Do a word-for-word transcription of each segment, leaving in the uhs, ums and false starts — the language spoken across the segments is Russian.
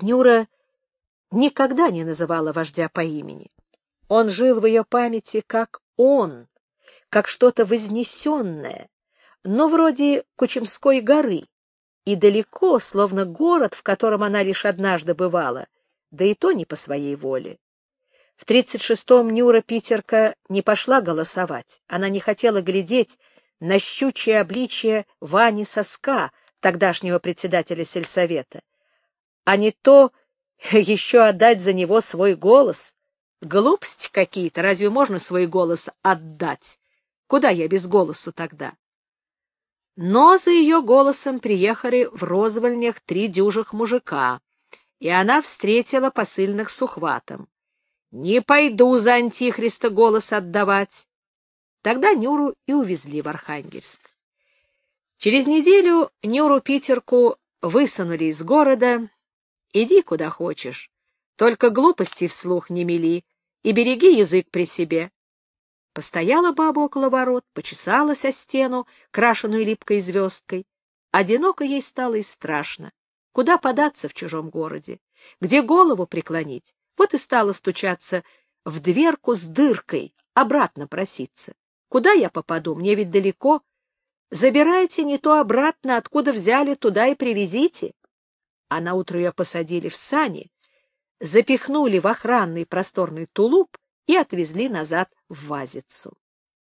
Нюра никогда не называла вождя по имени. Он жил в ее памяти как он, как что-то вознесенное, но вроде Кучемской горы, и далеко, словно город, в котором она лишь однажды бывала, да и то не по своей воле. В тридцать шестом Нюра Питерка не пошла голосовать. Она не хотела глядеть на щучье обличие Вани Соска, тогдашнего председателя сельсовета, а не то еще отдать за него свой голос. Глупости какие-то, разве можно свой голос отдать? Куда я без голосу тогда? Но за ее голосом приехали в розвольнях три дюжих мужика, и она встретила посыльных с ухватом. «Не пойду за антихриста голос отдавать». Тогда Нюру и увезли в Архангельск. Через неделю Нюру Питерку высунули из города. Иди куда хочешь, только глупостей вслух не мели и береги язык при себе. Постояла баба около ворот, почесалась о стену, крашеную липкой звездкой. Одиноко ей стало и страшно. Куда податься в чужом городе? Где голову преклонить? Вот и стала стучаться в дверку с дыркой, обратно проситься. Куда я попаду? Мне ведь далеко. Забирайте не то обратно, откуда взяли, туда и привезите. А наутро ее посадили в сани, запихнули в охранный просторный тулуп и отвезли назад в Вазицу.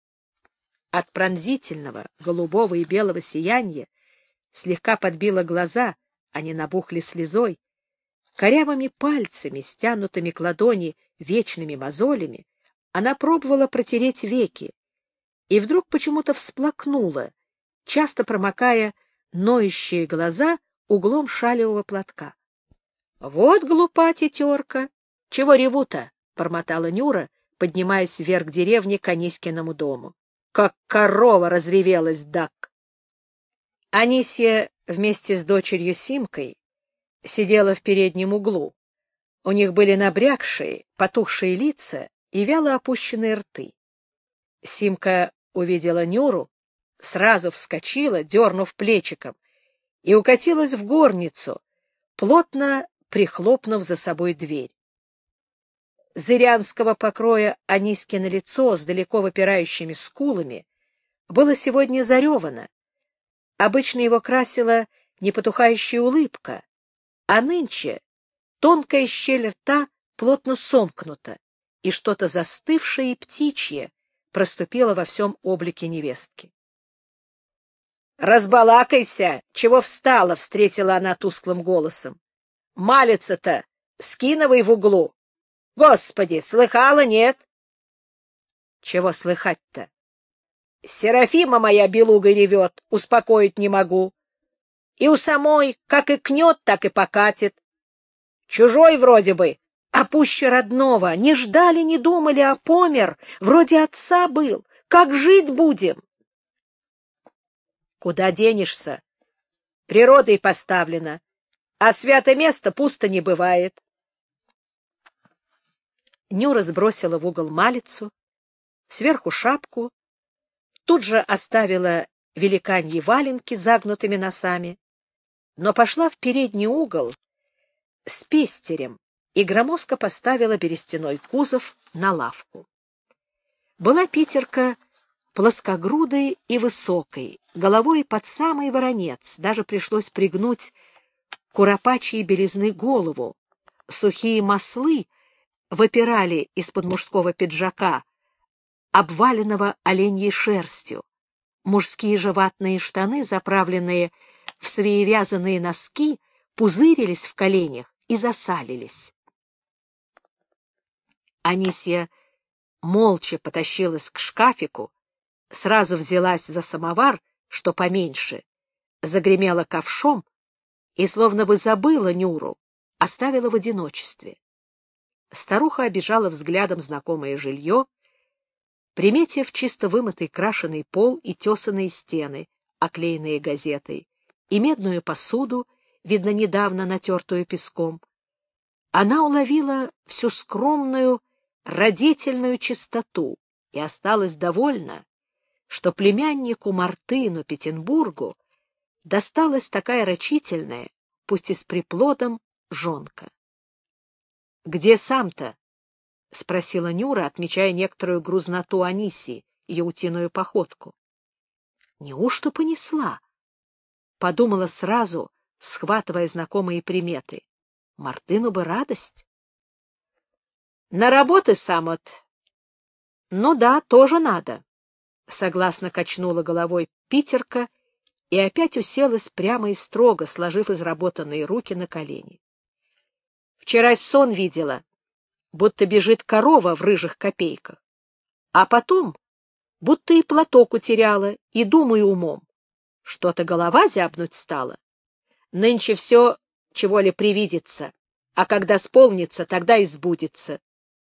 От пронзительного голубого и белого сияния слегка подбило глаза, они набухли слезой. Корявыми пальцами, стянутыми к ладони вечными мозолями, она пробовала протереть веки и вдруг почему-то всплакнула, часто промокая ноющие глаза углом шалевого платка. — Вот глупа тетерка! Чего реву-то? — бормотала Нюра, поднимаясь вверх к деревне к Анискиному дому. — Как корова разревелась, дак! Анисья вместе с дочерью Симкой сидела в переднем углу. У них были набрякшие, потухшие лица и вяло опущенные рты. Симка увидела Нюру, сразу вскочила, дернув плечиком, и укатилась в горницу, плотно прихлопнув за собой дверь. Зырянского покроя Анискино лицо с далеко выпирающими скулами было сегодня заревано. Обычно его красила непотухающая улыбка, а нынче тонкая щель рта плотно сомкнута, и что-то застывшее и птичье проступило во всем облике невестки. «Разбалакайся! Чего встала?» — встретила она тусклым голосом. «Малица-то скиновой в углу! Господи, слыхала, нет?» «Чего слыхать-то?» «Серафима моя белугой ревет, успокоить не могу. И у самой как икнет, так и покатит. Чужой вроде бы, а пуще родного. Не ждали, не думали, а помер. Вроде отца был. Как жить будем?» «Куда денешься? Природой поставлено, а святое место пусто не бывает». Нюра сбросила в угол малицу, сверху шапку, тут же оставила великаньи валенки с загнутыми носами, но пошла в передний угол с пестерем и громоздко поставила берестяной кузов на лавку. Была Питерка плоскогрудой и высокой, головой под самый воронец, даже пришлось пригнуть куропачьей белизны голову. Сухие маслы выпирали из-под мужского пиджака, обваленного оленьей шерстью. Мужские же ватные штаны, заправленные в своевязанные носки, пузырились в коленях и засалились. Анисья молча потащилась к шкафику, сразу взялась за самовар, что поменьше, загремела ковшом и, словно бы забыла Нюру, оставила в одиночестве. Старуха обижала взглядом знакомое жилье, приметив чисто вымытый крашеный пол и тесаные стены, оклеенные газетой, и медную посуду, видно, недавно натертую песком. Она уловила всю скромную, родительную чистоту и осталась довольна, что племяннику Мартыну Петербургу досталась такая рачительная, пусть и с приплодом, жонка. — Где сам-то? — спросила Нюра, отмечая некоторую грузноту Анисии, ее утиную походку. — Неужто понесла? — подумала сразу, схватывая знакомые приметы. Мартыну бы радость. — На работы сам от. — Ну да, тоже надо, — согласно качнула головой питерка и опять уселась прямо и строго, сложив изработанные руки на колени. Вчера сон видела, будто бежит корова в рыжих копейках, а потом будто и платок утеряла, и думаю умом. Что-то голова зябнуть стала. Нынче все, чего ли привидится, а когда сполнится, тогда и сбудется.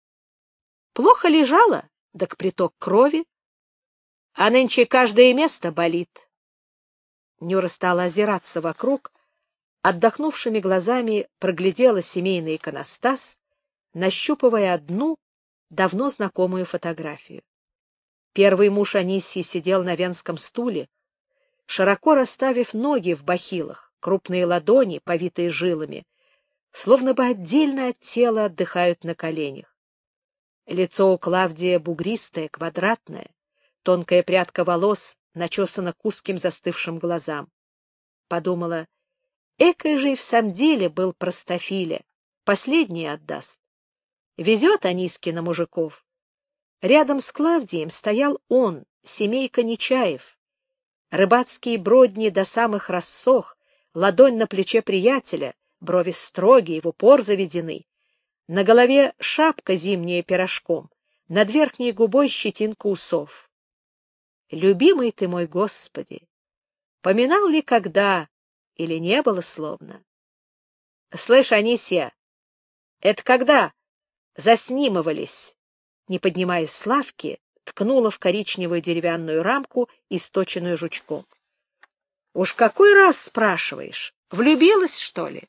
Плохо лежала, так приток крови, а нынче каждое место болит. Нюра стала озираться вокруг, отдохнувшими глазами проглядела семейный иконостас, нащупывая одну давно знакомую фотографию. Первый муж Анисьи сидел на венском стуле, широко расставив ноги в бахилах, крупные ладони, повитые жилами, словно бы отдельно от тела отдыхают на коленях. Лицо у Клавдия бугристое, квадратное, тонкая прядка волос начесана к узким застывшим глазам. Подумала, экой же и в самом деле был простофиля, последний отдаст. Везет Аниске на мужиков. Рядом с Клавдием стоял он, семейка Нечаев. Рыбацкие бродни до самых рассох, ладонь на плече приятеля, брови строгие, в упор заведены. На голове шапка зимняя пирожком, над верхней губой щетинка усов. Любимый ты мой, Господи! Поминал ли когда, или не было словно? Слышь, Анисья, это когда заснимывались? Не поднимаясь с лавки, ткнула в коричневую деревянную рамку, источенную жучком. — Уж какой раз спрашиваешь? Влюбилась, что ли?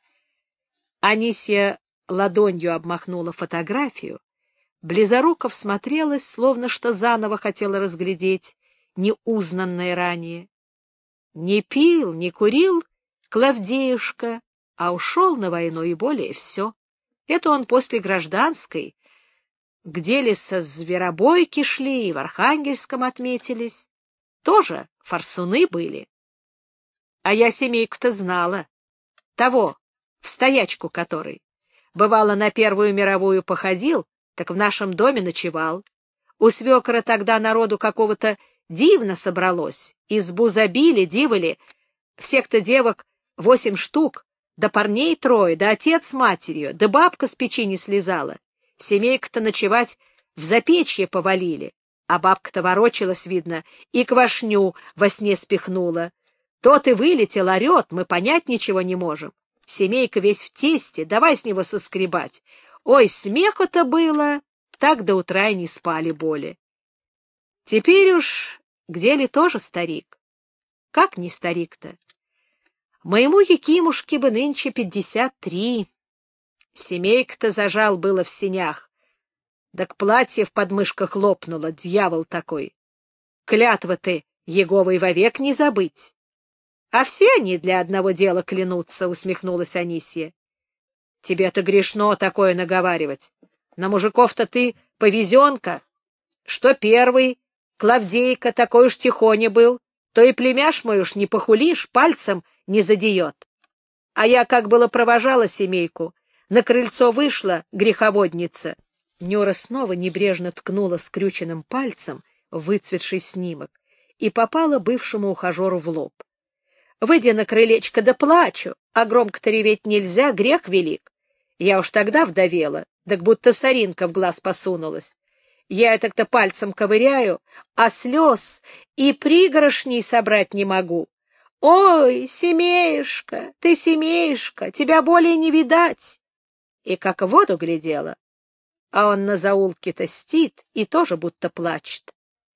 Анисья ладонью обмахнула фотографию, близоруко всмотрелась, словно что заново хотела разглядеть неузнанное ранее. Не пил, не курил Клавдеюшка, а ушел на войну и более все. Это он после гражданской, где ли со зверобойки шли и в Архангельском отметились. Тоже форсуны были. А я семейку-то знала. Того, в стоячку который. Бывало, на Первую мировую походил, так в нашем доме ночевал. У свекра тогда народу какого-то дивно собралось. Избу забили, дивали. Всех-то девок восемь штук, да парней трое, да отец с матерью, да бабка с печи не слезала. Семейка-то ночевать в запечье повалили, а бабка-то ворочалась, видно, и квашню во сне спихнула. Тот и вылетел, орет, мы понять ничего не можем. Семейка весь в тесте, давай с него соскребать. Ой, смеху-то было, так до утра и не спали боли. Теперь уж где ли тоже старик? Как не старик-то? Моему Якимушке бы нынче пятьдесят три. Семейка-то зажал было в сенях. Так платье в подмышках лопнуло, дьявол такой. Клятва ты, Еговой, вовек не забыть. А все они для одного дела клянутся, — усмехнулась Анисья. Тебе-то грешно такое наговаривать. На мужиков-то ты повезенка. Что первый, Клавдейка, такой уж тихоня был, то и племяш мой уж не похулишь, пальцем не задеет. А я, как было провожала семейку, на крыльцо вышла греховодница. Нюра снова небрежно ткнула скрюченным пальцем в выцветший снимок и попала бывшему ухажеру в лоб. Выйдя на крылечко, да плачу, а громко-то реветь нельзя, грех велик. Я уж тогда вдовела, так будто соринка в глаз посунулась. Я это-то пальцем ковыряю, а слез и пригоршней собрать не могу. Ой, семеюшка, ты семеюшка, тебя более не видать. И как в воду глядела, а он на заулке-то стит и тоже будто плачет.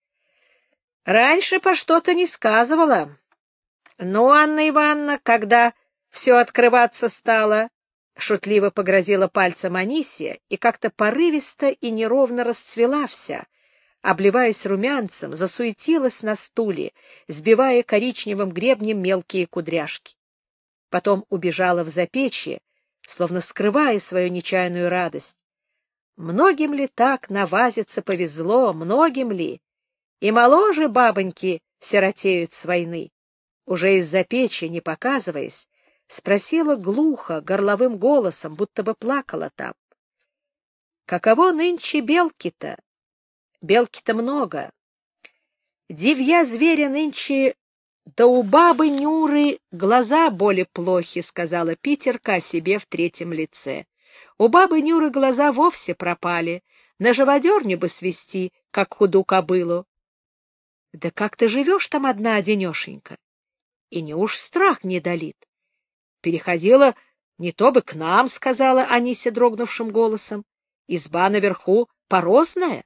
Раньше по что-то не сказывала. Ну, Анна Ивановна, когда все открываться стало, шутливо погрозила пальцем Анисья и как-то порывисто и неровно расцвела вся, обливаясь румянцем, засуетилась на стуле, сбивая коричневым гребнем мелкие кудряшки. Потом убежала в запечье, словно скрывая свою нечаянную радость. Многим ли так навазиться повезло, многим ли? И моложе бабоньки сиротеют с войны. Уже из-за печи, не показываясь, спросила глухо, горловым голосом, будто бы плакала там. Каково нынче белки-то? Белки-то много. Дивья зверя нынче, да у бабы Нюры глаза более плохи, сказала Питерка о себе в третьем лице. У бабы Нюры глаза вовсе пропали, на живодерню бы свести, как худу кобылу. Да как ты живешь там одна-одинешенька? И не уж страх не долит. Переходила не то бы к нам, сказала Анися дрогнувшим голосом. Изба наверху порозная.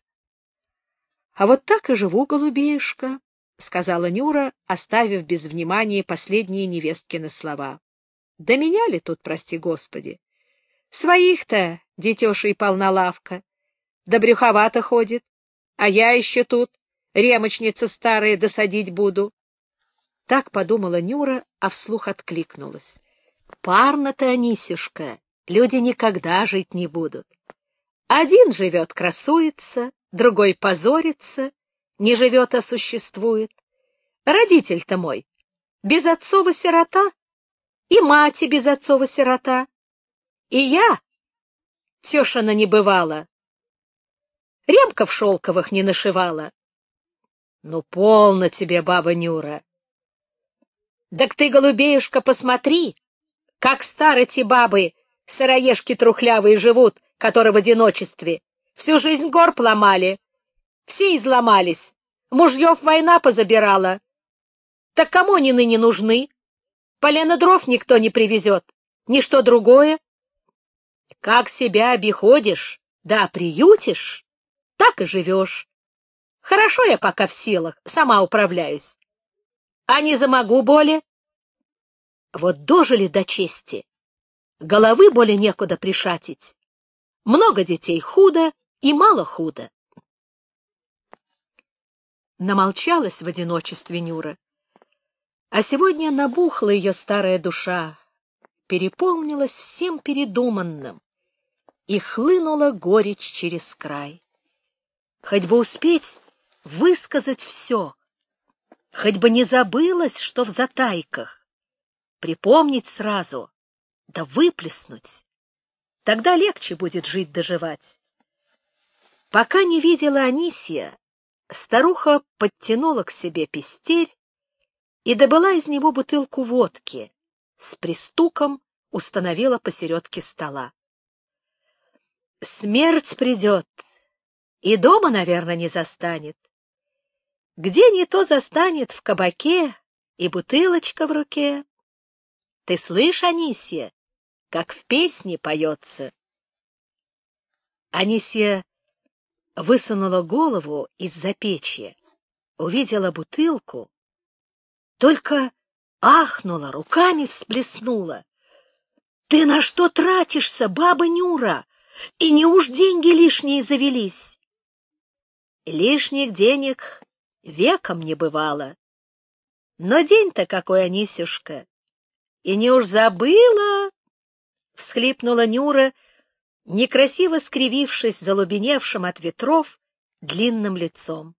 А вот так и живу, голубеюшка, сказала Нюра, оставив без внимания последние невесткины слова. Да меня ли тут, прости господи? Своих-то детешей полна лавка, да брюховато ходит, а я еще тут, ремочница старая, досадить буду. Так подумала Нюра, а вслух откликнулась. Парно-то, Анисюшка, люди никогда жить не будут. Один живет, красуется, другой позорится, не живет, а существует. Родитель-то мой без отцова сирота, и мать без отцова сирота, и я, тешина не бывала, ремков шелковых не нашивала. Ну, полно тебе, баба Нюра. Так ты, голубеюшка, посмотри, как старые бабы, сыроежки трухлявые живут, которые в одиночестве. Всю жизнь горб ломали, все изломались, мужьев война позабирала. Так кому они ныне нужны? Полено дров никто не привезет, ничто другое. Как себя обиходишь, да приютишь, так и живешь. Хорошо я пока в силах, сама управляюсь. А не замогу более. Вот дожили до чести, головы более некуда пришатить. Много детей худо и мало худо. Намолчалась в одиночестве Нюра. А сегодня набухла ее старая душа, переполнилась всем передуманным, и хлынула горечь через край. Хоть бы успеть высказать все, хоть бы не забылось, что в затайках, припомнить сразу, да выплеснуть. Тогда легче будет жить-доживать. Пока не видела Анисья, старуха подтянула к себе пестель и добыла из него бутылку водки, с пристуком установила посередке стола. Смерть придет, и дома, наверное, не застанет. Где не то застанет в кабаке и бутылочка в руке. Ты слышь, Анисья, как в песне поется. Анисья высунула голову из-за печи, увидела бутылку, только ахнула, руками всплеснула. — Ты на что тратишься, баба Нюра? И не уж деньги лишние завелись? — Лишних денег веком не бывало. Но день-то какой, Анисюшка! И не уж забыла? — всхлипнула Нюра, некрасиво скривившись залубеневшим от ветров длинным лицом.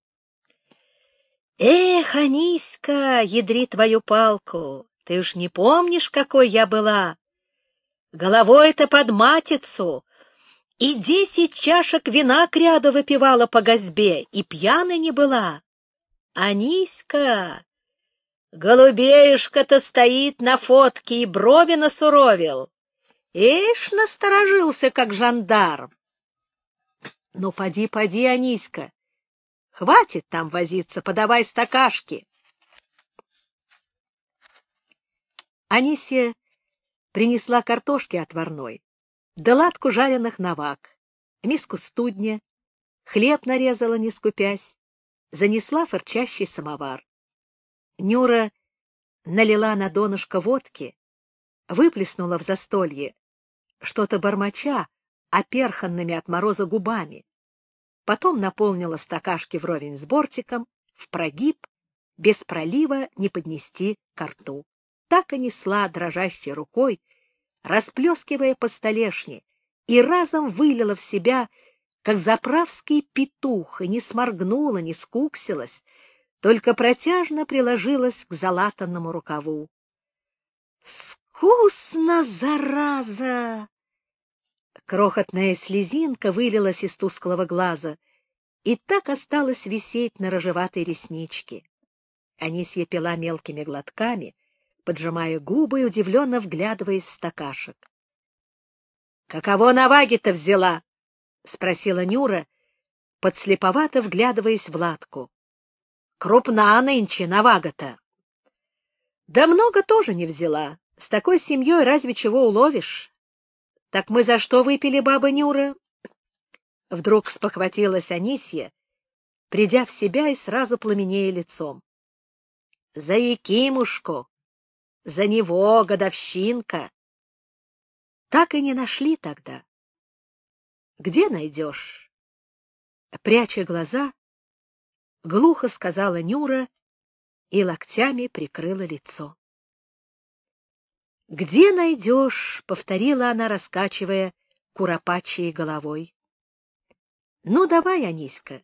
Эх, Аниська, ядри твою палку, ты уж не помнишь, какой я была? Головой-то под матицу, и десять чашек вина кряду выпивала по госьбе, и пьяной не была. Аниська, голубеюшка-то стоит на фотке и брови насуровил. Ишь, насторожился, как жандарм. Ну, поди, поди, Аниська, хватит там возиться, подавай стакашки. Анисья принесла картошки отварной, да ладку жареных навак, миску студня, хлеб нарезала, не скупясь, занесла фырчащий самовар. Нюра налила на донышко водки, выплеснула в застолье, что-то бормоча, оперханными от мороза губами. Потом наполнила стакашки вровень с бортиком, в прогиб, без пролива не поднести ко рту. Так и несла дрожащей рукой, расплескивая по столешне, и разом вылила в себя, как заправский петух, и не сморгнула, не скуксилась, только протяжно приложилась к залатанному рукаву. «Вкусно, зараза!» Крохотная слезинка вылилась из тусклого глаза и так осталась висеть на рыжеватой ресничке. Анисья пила мелкими глотками, поджимая губы и удивленно вглядываясь в стакашек. — Каково наваги-то взяла? — спросила Нюра, подслеповато вглядываясь в латку. — Крупна нынче навага-то. — Да много тоже не взяла. С такой семьей разве чего уловишь? — Так мы за что выпили, баба Нюра? Вдруг спохватилась Анисья, придя в себя и сразу пламенея лицом. — За Якимушку! За него годовщинка! Так и не нашли тогда. — Где найдешь? Пряча глаза, глухо сказала Нюра и локтями прикрыла лицо. — Где найдешь? — повторила она, раскачивая куропачьей головой. — Ну, давай, Аниська.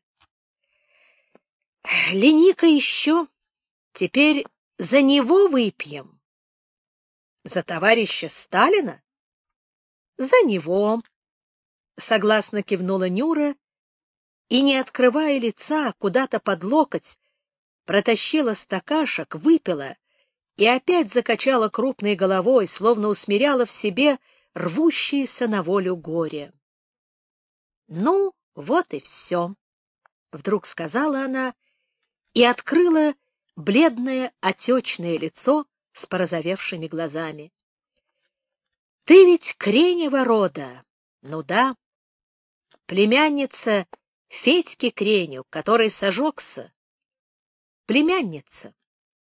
— Лени-ка еще. Теперь за него выпьем. — За товарища Сталина? — За него. — согласно кивнула Нюра и, не открывая лица, куда-то под локоть, протащила стакашек, выпила и опять закачала крупной головой, словно усмиряла в себе рвущееся на волю горе. — Ну, вот и все, — вдруг сказала она и открыла бледное отечное лицо с порозовевшими глазами. — Ты ведь Кренева рода, ну да, племянница Федьки Креню, который сожегся. Племянница.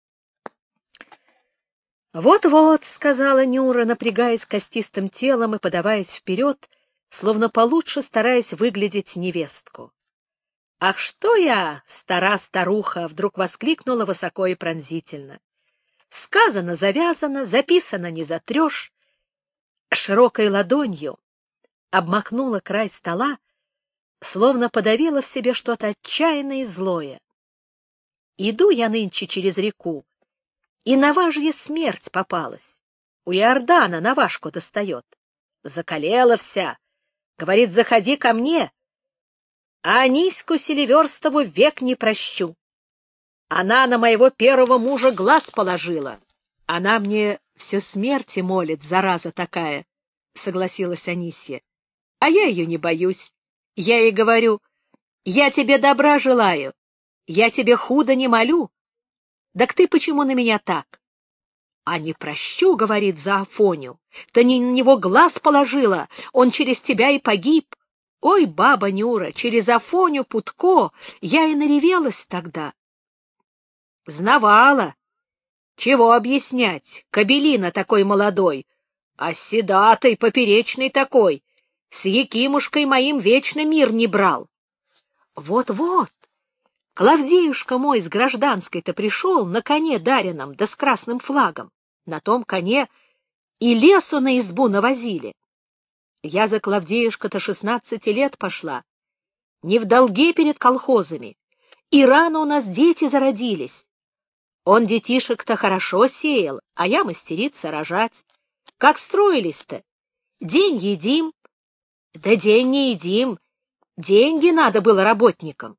«Вот-вот», — сказала Нюра, напрягаясь костистым телом и подаваясь вперед, словно получше стараясь выглядеть невестку. «Ах, что я, стара старуха!» — вдруг воскликнула высоко и пронзительно. «Сказано, завязано, записано не затрешь». Широкой ладонью обмакнула край стола, словно подавила в себе что-то отчаянное и злое. «Иду я нынче через реку, и наважья смерть попалась. У Иордана наважку достает. Закалела вся. Говорит, заходи ко мне. А Аниську Селиверстову век не прощу. Она на моего первого мужа глаз положила. Она мне все смерти молит, зараза такая, — согласилась Анисья. А я ее не боюсь. Я ей говорю, я тебе добра желаю, я тебе худо не молю. Так ты почему на меня так? А не прощу, говорит, за Афоню. Ты не на него глаз положила, он через тебя и погиб. Ой, баба Нюра, через Афоню Путко я и наревелась тогда. Знавала. Чего объяснять? Кобелина такой молодой, а седатый, поперечный такой. С Якимушкой моим вечно мир не брал. Вот-вот. Клавдеюшка мой с гражданской-то пришел на коне дареном, да с красным флагом. На том коне и лесу на избу навозили. Я за Клавдеюшка-то шестнадцати лет пошла. Не в долге перед колхозами. И рано у нас дети зародились. Он детишек-то хорошо сеял, а я мастерица рожать. Как строились-то? День едим. Да день не едим. Деньги надо было работникам.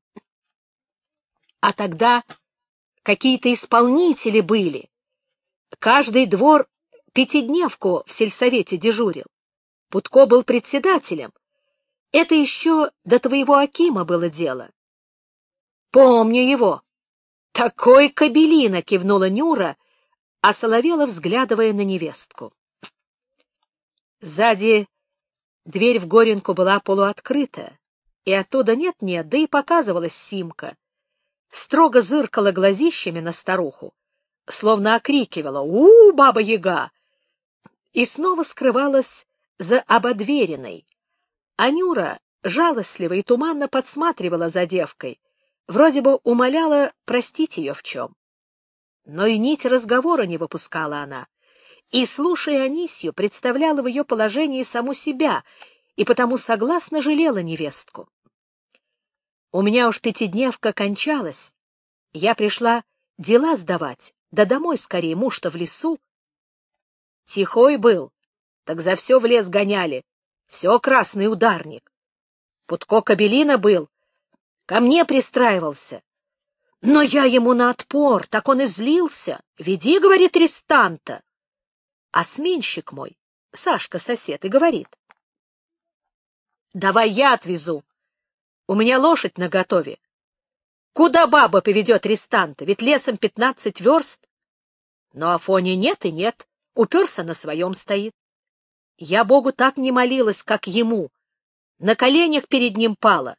А тогда какие-то исполнители были. Каждый двор пятидневку в сельсовете дежурил. Путко был председателем. Это еще до твоего Акима было дело. Помню его. Такой кобелина, кивнула Нюра, а соловела, взглядывая на невестку. Сзади дверь в горенку была полуоткрыта, и оттуда нет-нет, да и показывалась Симка. Строго зыркала глазищами на старуху, словно окрикивала «У, баба-яга!» и снова скрывалась за ободвериной. А Нюра жалостливо и туманно подсматривала за девкой, вроде бы умоляла простить ее в чем. Но и нить разговора не выпускала она, и, слушая Анисью, представляла в ее положении саму себя и потому согласно жалела невестку. У меня уж пятидневка кончалась. Я пришла дела сдавать, да домой скорее, муж-то в лесу. Тихой был, так за все в лес гоняли, все красный ударник. Путко Кобелина был, ко мне пристраивался. Но я ему на отпор, так он и злился. Веди, говорит, арестанта. А сменщик мой, Сашка, сосед, и говорит: давай я отвезу. У меня лошадь наготове. Куда баба поведет арестанта? Ведь лесом пятнадцать верст. Но Афоня нет и нет, уперся на своем стоит. Я Богу так не молилась, как ему. На коленях перед ним пала.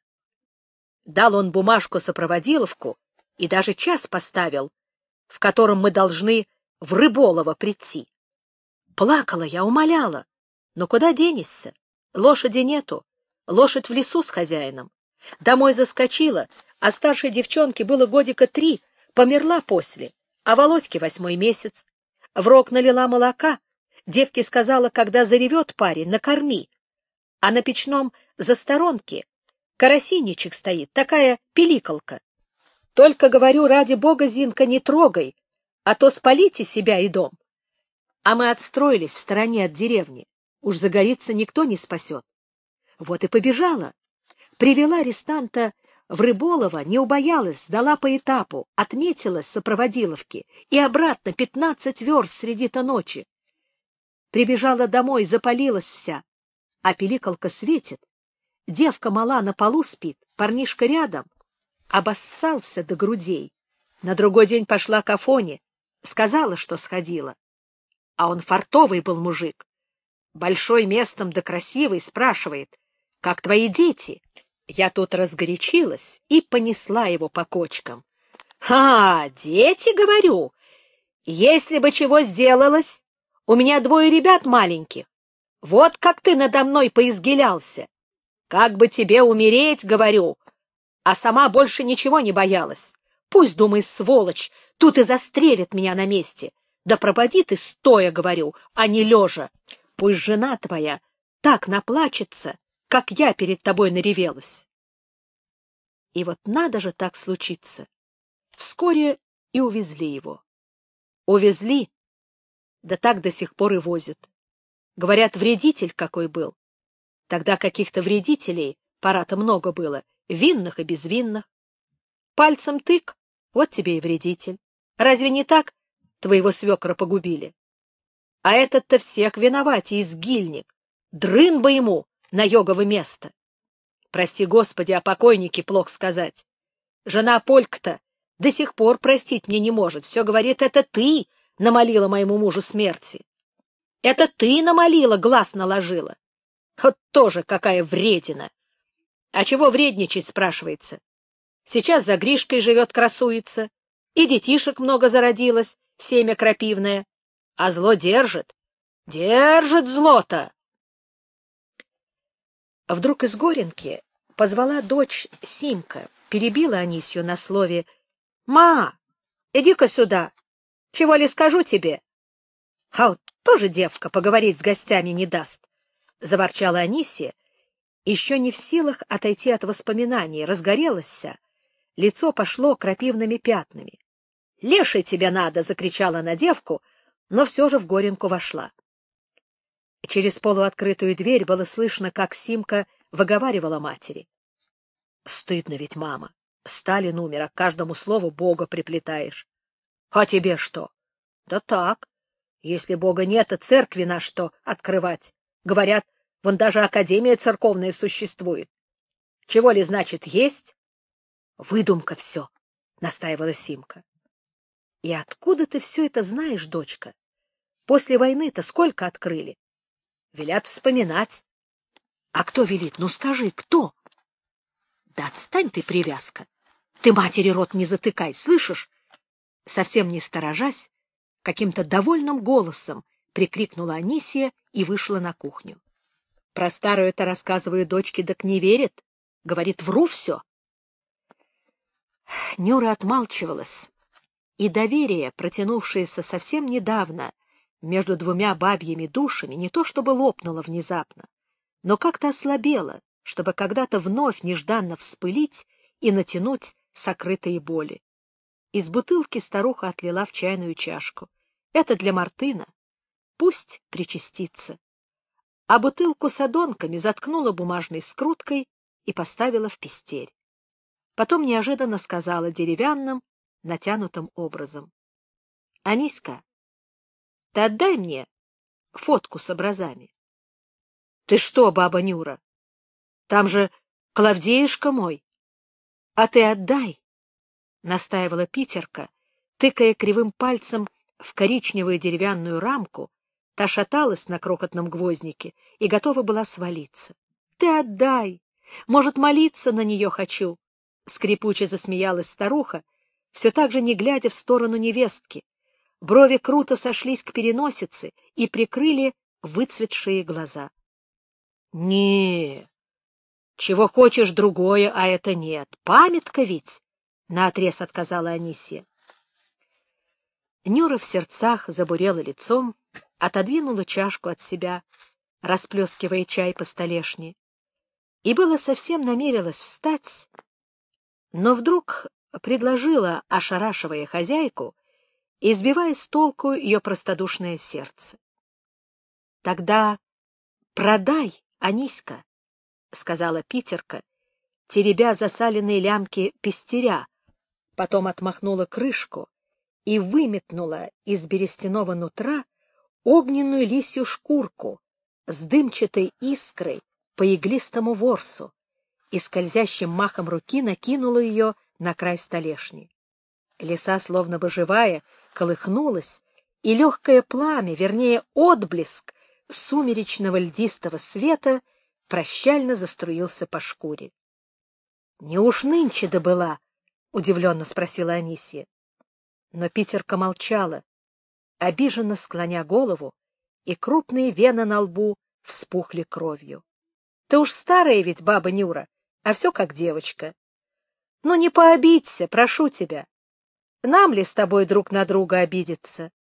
Дал он бумажку-сопроводиловку и даже час поставил, в котором мы должны в Рыболово прийти. Плакала я, умоляла. Но куда денешься? Лошади нету. Лошадь в лесу с хозяином. Домой заскочила, а старшей девчонке было годика три, померла после, а Володьке восьмой месяц. В рог налила молока, девке сказала, когда заревет парень, накорми. А на печном засторонке карасинничек стоит, такая пиликалка. Только говорю, ради бога, Зинка, не трогай, а то спалите себя и дом. А мы отстроились в стороне от деревни. Уж загорится никто не спасет. Вот и побежала. Привела арестанта в Рыболово, не убоялась, сдала по этапу, отметилась в сопроводиловке и обратно пятнадцать верст среди-то ночи. Прибежала домой, запалилась вся, а пиликалка светит. Девка мала на полу спит, парнишка рядом. Обоссался до грудей. На другой день пошла к Афоне, сказала, что сходила. А он фартовый был мужик, большой местом да красивый, спрашивает: как твои дети? Я тут разгорячилась и понесла его по кочкам. — А, дети, говорю, если бы чего сделалось, у меня двое ребят маленьких. Вот как ты надо мной поизгилялся. Как бы тебе умереть, говорю, а сама больше ничего не боялась. Пусть, думай, сволочь, тут и застрелит меня на месте. Да пропади ты стоя, говорю, а не лежа. Пусть жена твоя так наплачется, как я перед тобой наревелась. И вот надо же так случиться. Вскоре и увезли его. Увезли, да так до сих пор и возят. Говорят, вредитель какой был. Тогда каких-то вредителей пора-то много было, винных и безвинных. Пальцем тык, вот тебе и вредитель. Разве не так твоего свекра погубили? А этот-то всех виноват, изгильник. Дрын бы ему на йогово место. Прости, Господи, о покойнике плохо сказать. Жена Полька-то до сих пор простить мне не может. Все говорит, это ты намолила моему мужу смерти. Это ты намолила, глаз наложила. Вот тоже какая вредина. А чего вредничать, спрашивается? Сейчас за Гришкой живет, красуется. И детишек много зародилось, семя крапивное. А зло держит. Держит зло-то. Вдруг из Горенки позвала дочь Симка, перебила Анисью на слове: «Ма, иди-ка сюда, чего ли скажу тебе?» «А вот тоже девка поговорить с гостями не даст», — заворчала Анисия, еще не в силах отойти от воспоминаний, разгорелась вся, лицо пошло крапивными пятнами. «Леший тебе надо!» — закричала на девку, но все же в Горенку вошла. Через полуоткрытую дверь было слышно, как Симка выговаривала матери: «Стыдно ведь, мама. Сталин умер, а к каждому слову Бога приплетаешь. А тебе что? Да так. Если Бога нет, и церкви на что открывать. Говорят, вон даже академия церковная существует. Чего ли, значит, есть?» «Выдумка все», — настаивала Симка. «И откуда ты все это знаешь, дочка? После войны-то сколько открыли?» «Велят вспоминать». «А кто велит? Ну скажи, кто?» «Да отстань ты, привязка! Ты матери рот не затыкай, слышишь?» Совсем не сторожась, каким-то довольным голосом прикрикнула Анисия и вышла на кухню. Про старую-то рассказываю дочке, так не верит. Говорит, вру все. Нюра отмалчивалась, и доверие, протянувшееся совсем недавно между двумя бабьими душами не то чтобы лопнула внезапно, но как-то ослабела, чтобы когда-то вновь нежданно вспылить и натянуть сокрытые боли. Из бутылки старуха отлила в чайную чашку. Это для Мартына. Пусть причастится. А бутылку с одонками заткнула бумажной скруткой и поставила в пестерь. Потом неожиданно сказала деревянным, натянутым образом: — Аниська, ты отдай мне фотку с образами. — Ты что, баба Нюра? Там же Клавдеюшка мой. — А ты отдай, — настаивала Питерка, тыкая кривым пальцем в коричневую деревянную рамку. Та шаталась на крохотном гвоздике и готова была свалиться. — Ты отдай! Может, молиться на нее хочу? — скрипуче засмеялась старуха, все так же не глядя в сторону невестки. Брови круто сошлись к переносице и прикрыли выцветшие глаза. — Не, чего хочешь другое, а это нет. Памятка ведь! — наотрез отказала Анисья. Нюра в сердцах забурела лицом, отодвинула чашку от себя, расплескивая чай по столешне, и было совсем намерилась встать, но вдруг предложила, ошарашивая хозяйку и сбивая с толку ее простодушное сердце: — Тогда продай, Аниська, — сказала Питерка, теребя засаленные лямки пестеря, потом отмахнула крышку и выметнула из берестяного нутра огненную лисью шкурку с дымчатой искрой по иглистому ворсу и скользящим махом руки накинула ее на край столешни. Лиса, словно бы живая, колыхнулась, и легкое пламя, вернее, отблеск сумеречного льдистого света прощально заструился по шкуре. — Не уж нынче добыла? — удивленно спросила Анисья. Но Питерка молчала, обиженно склоня голову, и крупные вены на лбу вспухли кровью. — Ты уж старая ведь, баба Нюра, а все как девочка. Ну, не пообидься, прошу тебя. Нам ли с тобой друг на друга обидеться?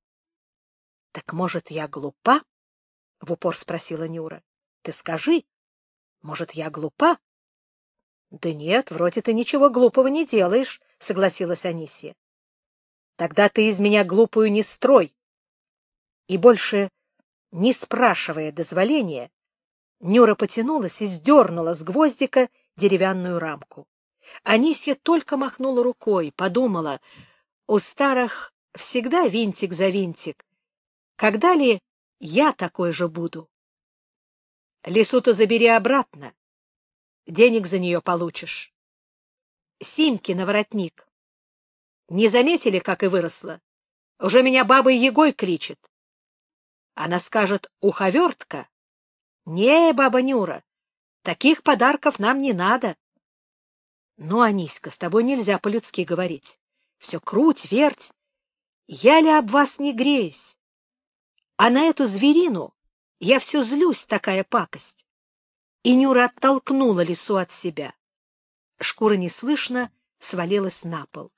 — Так, может, я глупа? — в упор спросила Нюра. — Ты скажи, может, я глупа? — Да нет, вроде ты ничего глупого не делаешь, — согласилась Анисья. — Тогда ты из меня глупую не строй. И больше, не спрашивая дозволения, Нюра потянулась и сдернула с гвоздика деревянную рамку. Анисья только махнула рукой, подумала: у старых всегда винтик за винтик. Когда ли я такой же буду? Лису-то забери обратно. Денег за нее получишь. Симки на воротник. Не заметили, как и выросла? Уже меня бабой Егой кличет. Она скажет: уховертка. Не, баба Нюра, таких подарков нам не надо. Ну, Аниська, с тобой нельзя по-людски говорить. Все круть, верть. Я ли об вас не греюсь? А на эту зверину я все злюсь, такая пакость. И Нюра оттолкнула лису от себя. Шкура неслышно свалилась на пол.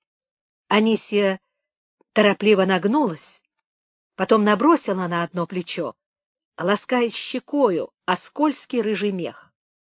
Анисья торопливо нагнулась, потом набросила на одно плечо, лаская щекою о скользкий рыжий мех.